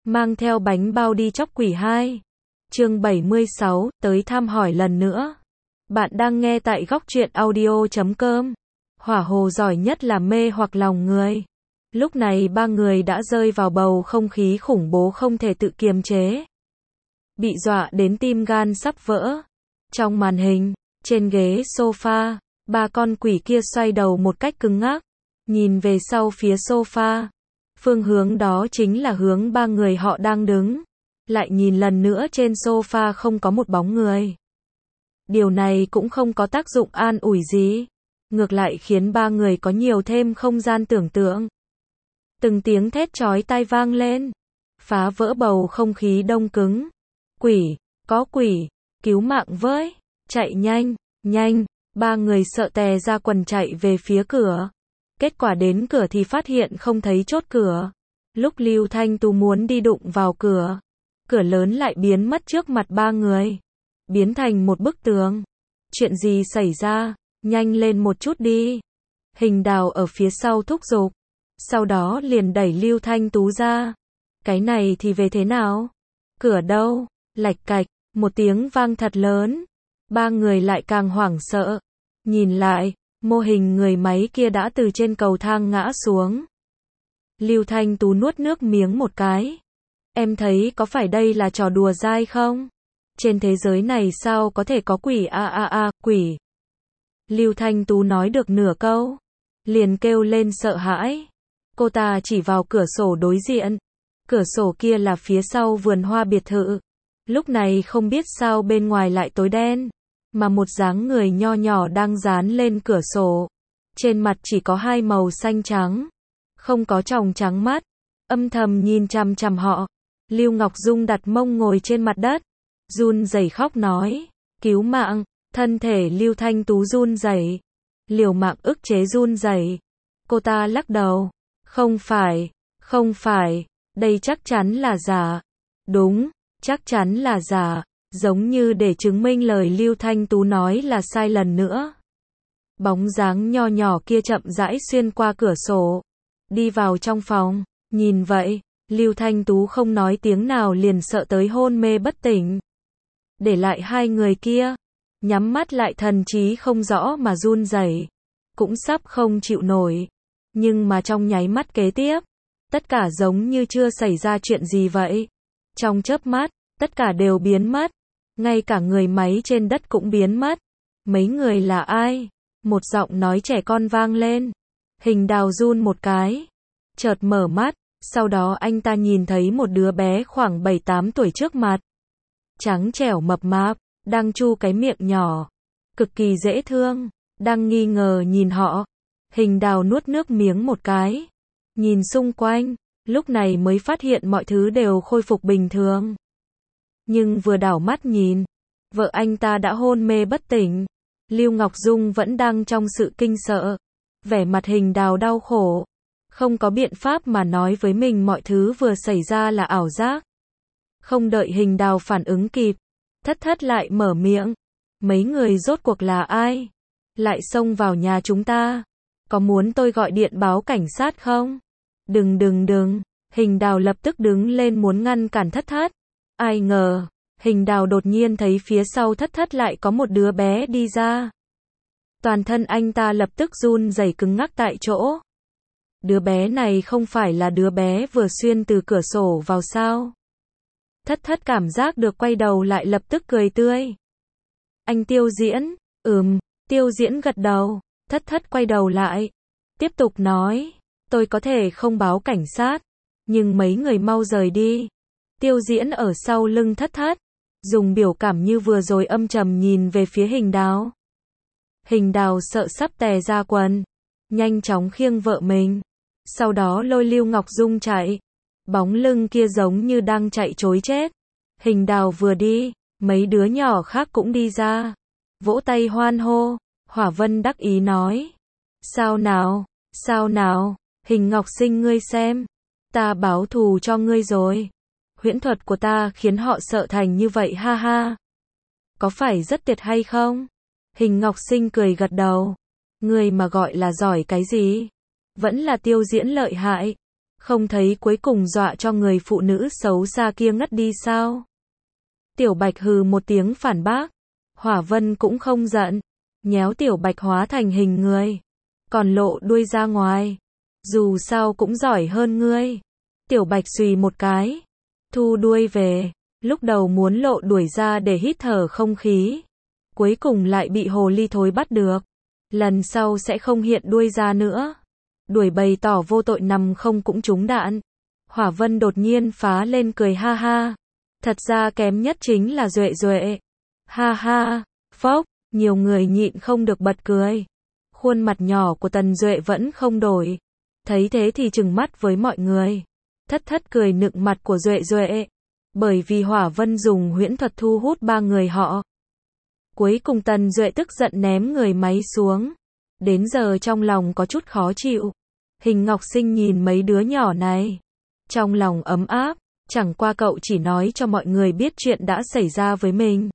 mang theo bánh bao đi chóc quỷ 2. Chương 76, tới thăm hỏi lần nữa. Bạn đang nghe tại góc truyện audio.com. Hỏa hồ giỏi nhất là mê hoặc lòng người. Lúc này ba người đã rơi vào bầu không khí khủng bố không thể tự kiềm chế. Bị dọa đến tim gan sắp vỡ. Trong màn hình, trên ghế sofa, ba con quỷ kia xoay đầu một cách cứng ngắc, nhìn về sau phía sofa. Phương hướng đó chính là hướng ba người họ đang đứng. Lại nhìn lần nữa trên sofa không có một bóng người. Điều này cũng không có tác dụng an ủi gì. Ngược lại khiến ba người có nhiều thêm không gian tưởng tượng. Từng tiếng thét chói tai vang lên, phá vỡ bầu không khí đông cứng. Quỷ, có quỷ, cứu mạng với, chạy nhanh, nhanh, ba người sợ tè ra quần chạy về phía cửa. Kết quả đến cửa thì phát hiện không thấy chốt cửa. Lúc Lưu Thanh Tú muốn đi đụng vào cửa, cửa lớn lại biến mất trước mặt ba người, biến thành một bức tường. Chuyện gì xảy ra? Nhanh lên một chút đi. Hình Đào ở phía sau thúc giục, sau đó liền đẩy Lưu Thanh Tú ra. Cái này thì về thế nào? Cửa đâu? Lạch cạch, một tiếng vang thật lớn. Ba người lại càng hoảng sợ. Nhìn lại, mô hình người máy kia đã từ trên cầu thang ngã xuống. Lưu Thanh Tú nuốt nước miếng một cái. Em thấy có phải đây là trò đùa dai không? Trên thế giới này sao có thể có quỷ quỷ? Lưu Thanh Tú nói được nửa câu, liền kêu lên sợ hãi. Cô ta chỉ vào cửa sổ đối diện. Cửa sổ kia là phía sau vườn hoa biệt thự. Lúc này không biết sao bên ngoài lại tối đen, mà một dáng người nho nhỏ đang dán lên cửa sổ. Trên mặt chỉ có hai màu xanh trắng, không có tròng trắng mắt, âm thầm nhìn chằm chằm họ. Lưu Ngọc Dung đặt mông ngồi trên mặt đất, run rẩy khóc nói, cứu mạng. Thân thể Lưu Thanh Tú run rẩy, liều mạng ức chế run rẩy. Cô ta lắc đầu, không phải, đây chắc chắn là giả. Đúng, chắc chắn là giả, giống như để chứng minh lời Lưu Thanh Tú nói là sai lần nữa. Bóng dáng nho nhỏ kia chậm rãi xuyên qua cửa sổ, đi vào trong phòng. Nhìn vậy, Lưu Thanh Tú không nói tiếng nào liền sợ tới hôn mê bất tỉnh. Để lại hai người kia, nhắm mắt lại thần trí không rõ mà run rẩy, cũng sắp không chịu nổi. Nhưng mà trong nháy mắt kế tiếp, tất cả giống như chưa xảy ra chuyện gì vậy. Trong chớp mắt, tất cả đều biến mất, ngay cả người máy trên đất cũng biến mất. Mấy người là ai? Một giọng nói trẻ con vang lên. Hình Đào run một cái, chợt mở mắt, sau đó anh ta nhìn thấy một đứa bé khoảng 7-8 tuổi trước mặt. Trắng trẻo mập mạp, đang chu cái miệng nhỏ, cực kỳ dễ thương, đang nghi ngờ nhìn họ. Hình Đào nuốt nước miếng một cái, nhìn xung quanh, lúc này mới phát hiện mọi thứ đều khôi phục bình thường. Nhưng vừa đảo mắt nhìn, vợ anh ta đã hôn mê bất tỉnh. Lưu Ngọc Dung vẫn đang trong sự kinh sợ, vẻ mặt Hình Đào đau khổ, không có biện pháp mà nói với mình mọi thứ vừa xảy ra là ảo giác. Không đợi Hình Đào phản ứng kịp, Thất Thất lại mở miệng. Mấy người rốt cuộc là ai? Lại xông vào nhà chúng ta? Có muốn tôi gọi điện báo cảnh sát không? Đừng. Hình Đào lập tức đứng lên muốn ngăn cản Thất Thất. Ai ngờ, Hình Đào đột nhiên thấy phía sau Thất Thất lại có một đứa bé đi ra. Toàn thân anh ta lập tức run rẩy cứng ngắc tại chỗ. Đứa bé này không phải là đứa bé vừa xuyên từ cửa sổ vào sao? Thất Thất cảm giác được quay đầu lại lập tức cười tươi. Anh Tiêu Diễn? Tiêu Diễn gật đầu. Thất Thất quay đầu lại, tiếp tục nói, tôi có thể không báo cảnh sát, nhưng mấy người mau rời đi. Tiêu Diễn ở sau lưng Thất Thất, dùng biểu cảm như vừa rồi âm trầm nhìn về phía Hình Đào. Hình Đào sợ sắp tè ra quần, nhanh chóng khiêng vợ mình, sau đó lôi Lưu Ngọc Dung chạy. Bóng lưng kia giống như đang chạy trối chết. Hình Đào vừa đi, mấy đứa nhỏ khác cũng đi ra, vỗ tay hoan hô. Hỏa Vân đắc ý nói, sao nào, Hình Ngọc Sinh ngươi xem, ta báo thù cho ngươi rồi. Huyễn thuật của ta khiến họ sợ thành như vậy ha ha. Có phải rất tuyệt hay không? Hình Ngọc Sinh cười gật đầu. Ngươi mà gọi là giỏi cái gì? Vẫn là Tiêu Diễn lợi hại. Không thấy cuối cùng dọa cho người phụ nữ xấu xa kia ngất đi sao? Tiểu Bạch hừ một tiếng phản bác. Hỏa Vân cũng không giận. Nhéo Tiểu Bạch hóa thành hình người. Còn lộ đuôi ra ngoài. Dù sao cũng giỏi hơn ngươi. Tiểu Bạch xùy một cái. Thu đuôi về. Lúc đầu muốn lộ đuổi ra để hít thở không khí. Cuối cùng lại bị hồ ly thối bắt được. Lần sau sẽ không hiện đuôi ra nữa. Đuổi bày tỏ vô tội nằm không cũng trúng đạn. Hỏa Vân đột nhiên phá lên cười ha ha. Thật ra kém nhất chính là Duệ Duệ. Ha ha, phốc, nhiều người nhịn không được bật cười. Khuôn mặt nhỏ của Tần Duệ vẫn không đổi. Thấy thế thì trừng mắt với mọi người. Thất thất cười nựng mặt của Duệ Duệ. Bởi vì Hỏa Vân dùng huyễn thuật thu hút ba người họ. Cuối cùng Tần Duệ tức giận ném người máy xuống. Đến giờ trong lòng có chút khó chịu. Hình Ngọc Sinh nhìn mấy đứa nhỏ này. Trong lòng ấm áp. Chẳng qua cậu chỉ nói cho mọi người biết chuyện đã xảy ra với mình.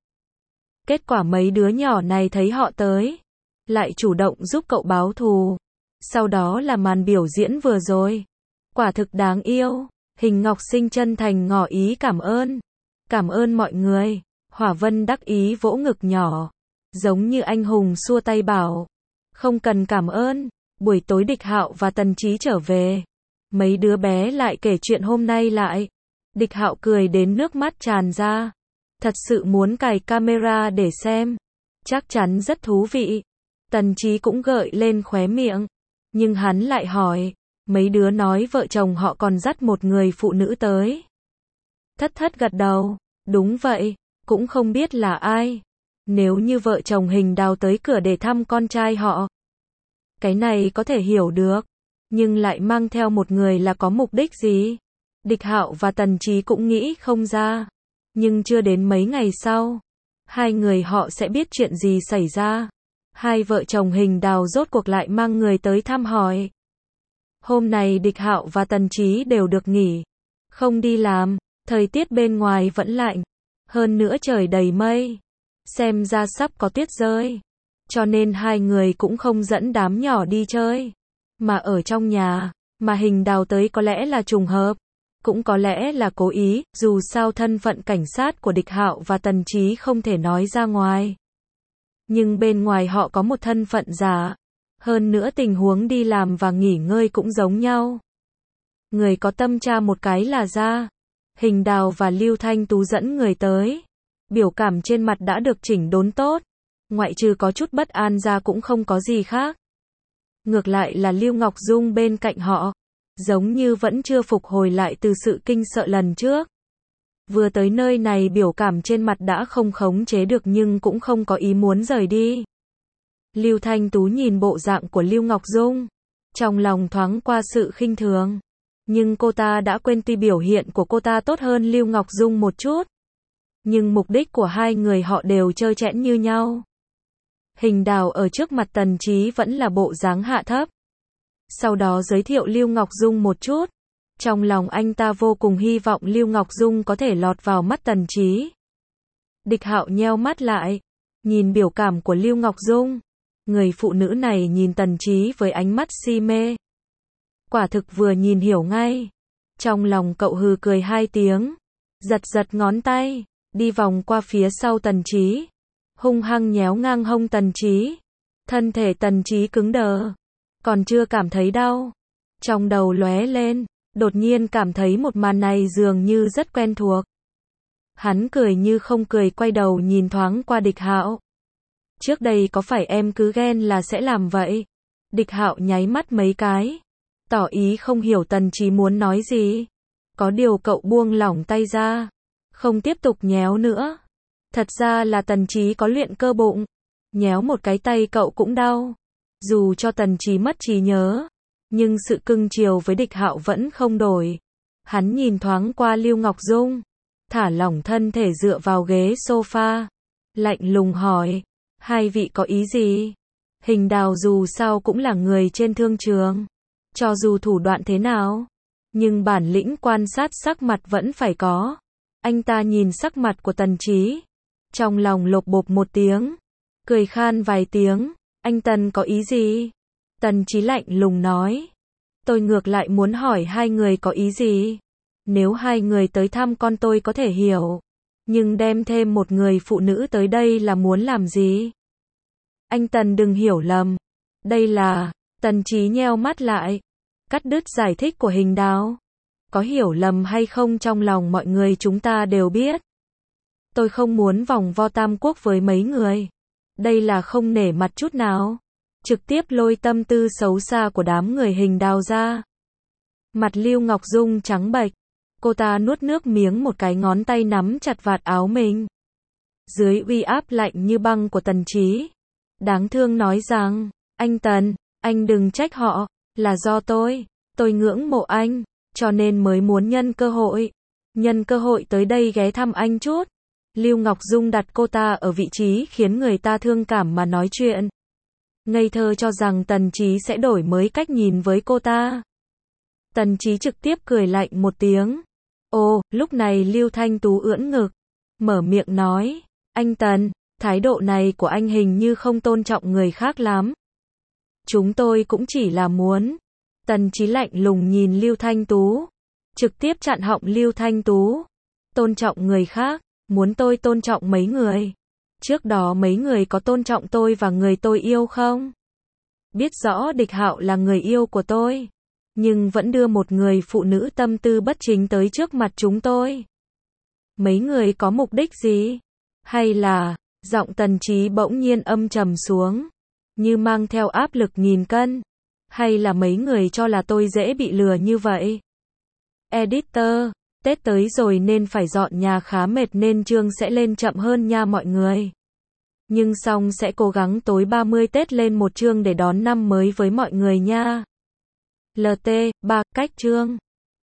Kết quả mấy đứa nhỏ này thấy họ tới. Lại chủ động giúp cậu báo thù. Sau đó là màn biểu diễn vừa rồi. Quả thực đáng yêu. Hình Ngọc Sinh chân thành ngỏ ý cảm ơn. Cảm ơn mọi người. Hỏa Vân đắc ý vỗ ngực nhỏ. Giống như anh hùng xua tay bảo. Không cần cảm ơn. Buổi tối Địch Hạo và Tần Chí trở về. Mấy đứa bé lại kể chuyện hôm nay lại. Địch Hạo cười đến nước mắt tràn ra. Thật sự muốn cài camera để xem. Chắc chắn rất thú vị. Tần Chí cũng gợi lên khóe miệng. Nhưng hắn lại hỏi. Mấy đứa nói vợ chồng họ còn dắt một người phụ nữ tới. Thất thất gật đầu. Đúng vậy. Cũng không biết là ai. Nếu như vợ chồng Hình Đào tới cửa để thăm con trai họ. Cái này có thể hiểu được. Nhưng lại mang theo một người là có mục đích gì? Địch Hạo và Tần Chí cũng nghĩ không ra. Nhưng chưa đến mấy ngày sau. Hai người họ sẽ biết chuyện gì xảy ra. Hai vợ chồng Hình Đào rốt cuộc lại mang người tới thăm hỏi. Hôm nay Địch Hạo và Tần Chí đều được nghỉ. Không đi làm. Thời tiết bên ngoài vẫn lạnh. Hơn nữa trời đầy mây. Xem ra sắp có tuyết rơi. Cho nên hai người cũng không dẫn đám nhỏ đi chơi. Mà ở trong nhà. Mà Hình Đào tới có lẽ là trùng hợp. Cũng có lẽ là cố ý. Dù sao thân phận cảnh sát của Địch Hạo và Tần Chí không thể nói ra ngoài. Nhưng bên ngoài họ có một thân phận giả. Hơn nữa tình huống đi làm và nghỉ ngơi cũng giống nhau. Người có tâm tra một cái là ra. Hình Đào và Lưu Thanh Tú dẫn người tới. Biểu cảm trên mặt đã được chỉnh đốn tốt. Ngoại trừ có chút bất an ra cũng không có gì khác. Ngược lại là Lưu Ngọc Dung bên cạnh họ. Giống như vẫn chưa phục hồi lại từ sự kinh sợ lần trước. Vừa tới nơi này biểu cảm trên mặt đã không khống chế được nhưng cũng không có ý muốn rời đi. Lưu Thanh Tú nhìn bộ dạng của Lưu Ngọc Dung. Trong lòng thoáng qua sự khinh thường. Nhưng cô ta đã quên tuy biểu hiện của cô ta tốt hơn Lưu Ngọc Dung một chút. Nhưng mục đích của hai người họ đều trơ trẽn như nhau. Hình Đào ở trước mặt Tần Chí vẫn là bộ dáng hạ thấp. Sau đó giới thiệu Lưu Ngọc Dung một chút. Trong lòng anh ta vô cùng hy vọng Lưu Ngọc Dung có thể lọt vào mắt Tần Chí. Địch Hạo nheo mắt lại. Nhìn biểu cảm của Lưu Ngọc Dung. Người phụ nữ này nhìn Tần Chí với ánh mắt si mê. Quả thực vừa nhìn hiểu ngay. Trong lòng cậu hừ cười hai tiếng. Giật giật ngón tay. Đi vòng qua phía sau Tần Chí. Hung hăng nhéo ngang hông Tần Chí. Thân thể Tần Chí cứng đờ. Còn chưa cảm thấy đau. Trong đầu lóe lên. Đột nhiên cảm thấy một màn này dường như rất quen thuộc. Hắn cười như không cười quay đầu nhìn thoáng qua Địch Hạo. Trước đây có phải em cứ ghen là sẽ làm vậy? Địch Hạo nháy mắt mấy cái. Tỏ ý không hiểu Tần Chí muốn nói gì. Có điều cậu buông lỏng tay ra. Không tiếp tục nhéo nữa. Thật ra là Tần Chí có luyện cơ bụng. Nhéo một cái tay cậu cũng đau. Dù cho Tần Chí mất trí nhớ. Nhưng sự cưng chiều với Địch Hạo vẫn không đổi. Hắn nhìn thoáng qua Lưu Ngọc Dung. Thả lỏng thân thể dựa vào ghế sofa. Lạnh lùng hỏi. Hai vị có ý gì? Hình Đào dù sao cũng là người trên thương trường. Cho dù thủ đoạn thế nào. Nhưng bản lĩnh quan sát sắc mặt vẫn phải có. Anh ta nhìn sắc mặt của Tần Chí. Trong lòng lột bột một tiếng. Cười khan vài tiếng. Anh Tần có ý gì? Tần Chí lạnh lùng nói. Tôi ngược lại muốn hỏi hai người có ý gì? Nếu hai người tới thăm con tôi có thể hiểu. Nhưng đem thêm một người phụ nữ tới đây là muốn làm gì? Anh Tần đừng hiểu lầm. Đây là... Tần Chí nheo mắt lại. Cắt đứt giải thích của Hình Đào. Có hiểu lầm hay không trong lòng mọi người chúng ta đều biết. Tôi không muốn vòng vo tam quốc với mấy người. Đây là không nể mặt chút nào. Trực tiếp lôi tâm tư xấu xa của đám người Hình Đào ra. Mặt Lưu Ngọc Dung trắng bệch. Cô ta nuốt nước miếng một cái ngón tay nắm chặt vạt áo mình. Dưới uy áp lạnh như băng của Tần Chí. Đáng thương nói rằng, anh Tần, anh đừng trách họ, là do tôi ngưỡng mộ anh, cho nên mới muốn nhân cơ hội tới đây ghé thăm anh chút. Lưu Ngọc Dung đặt cô ta ở vị trí khiến người ta thương cảm mà nói chuyện. Ngây thơ cho rằng Tần Chí sẽ đổi mới cách nhìn với cô ta. Tần Chí trực tiếp cười lạnh một tiếng. Ồ, lúc này Lưu Thanh Tú ưỡn ngực, mở miệng nói, anh Tần, thái độ này của anh hình như không tôn trọng người khác lắm. Chúng tôi cũng chỉ là muốn. Tần Chí lạnh lùng nhìn Lưu Thanh Tú, trực tiếp chặn họng Lưu Thanh Tú. Tôn trọng người khác, muốn tôi tôn trọng mấy người? Trước đó mấy người có tôn trọng tôi và người tôi yêu không? Biết rõ Địch Hạo là người yêu của tôi, nhưng vẫn đưa một người phụ nữ tâm tư bất chính tới trước mặt chúng tôi. Mấy người có mục đích gì? Hay là, giọng Tần Chí bỗng nhiên âm trầm xuống, như mang theo áp lực nghìn cân. Hay là mấy người cho là tôi dễ bị lừa như vậy? Editor, Tết tới rồi nên phải dọn nhà khá mệt nên chương sẽ lên chậm hơn nha mọi người. Nhưng xong sẽ cố gắng tối 30 Tết lên một chương để đón năm mới với mọi người nha. LT, 3, cách chương.